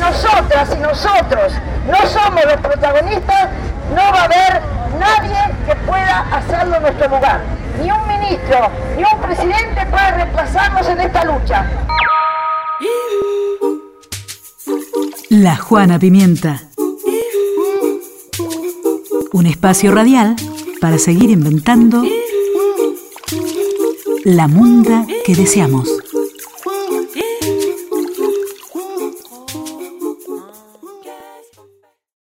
nosotras y nosotros no somos los protagonistas, no va a haber nadie que pueda hacerlo en nuestro lugar. Ni un ministro, ni un presidente puede reemplazarnos en esta lucha. La Juana Pimienta. Un espacio radial para seguir inventando la munda que deseamos.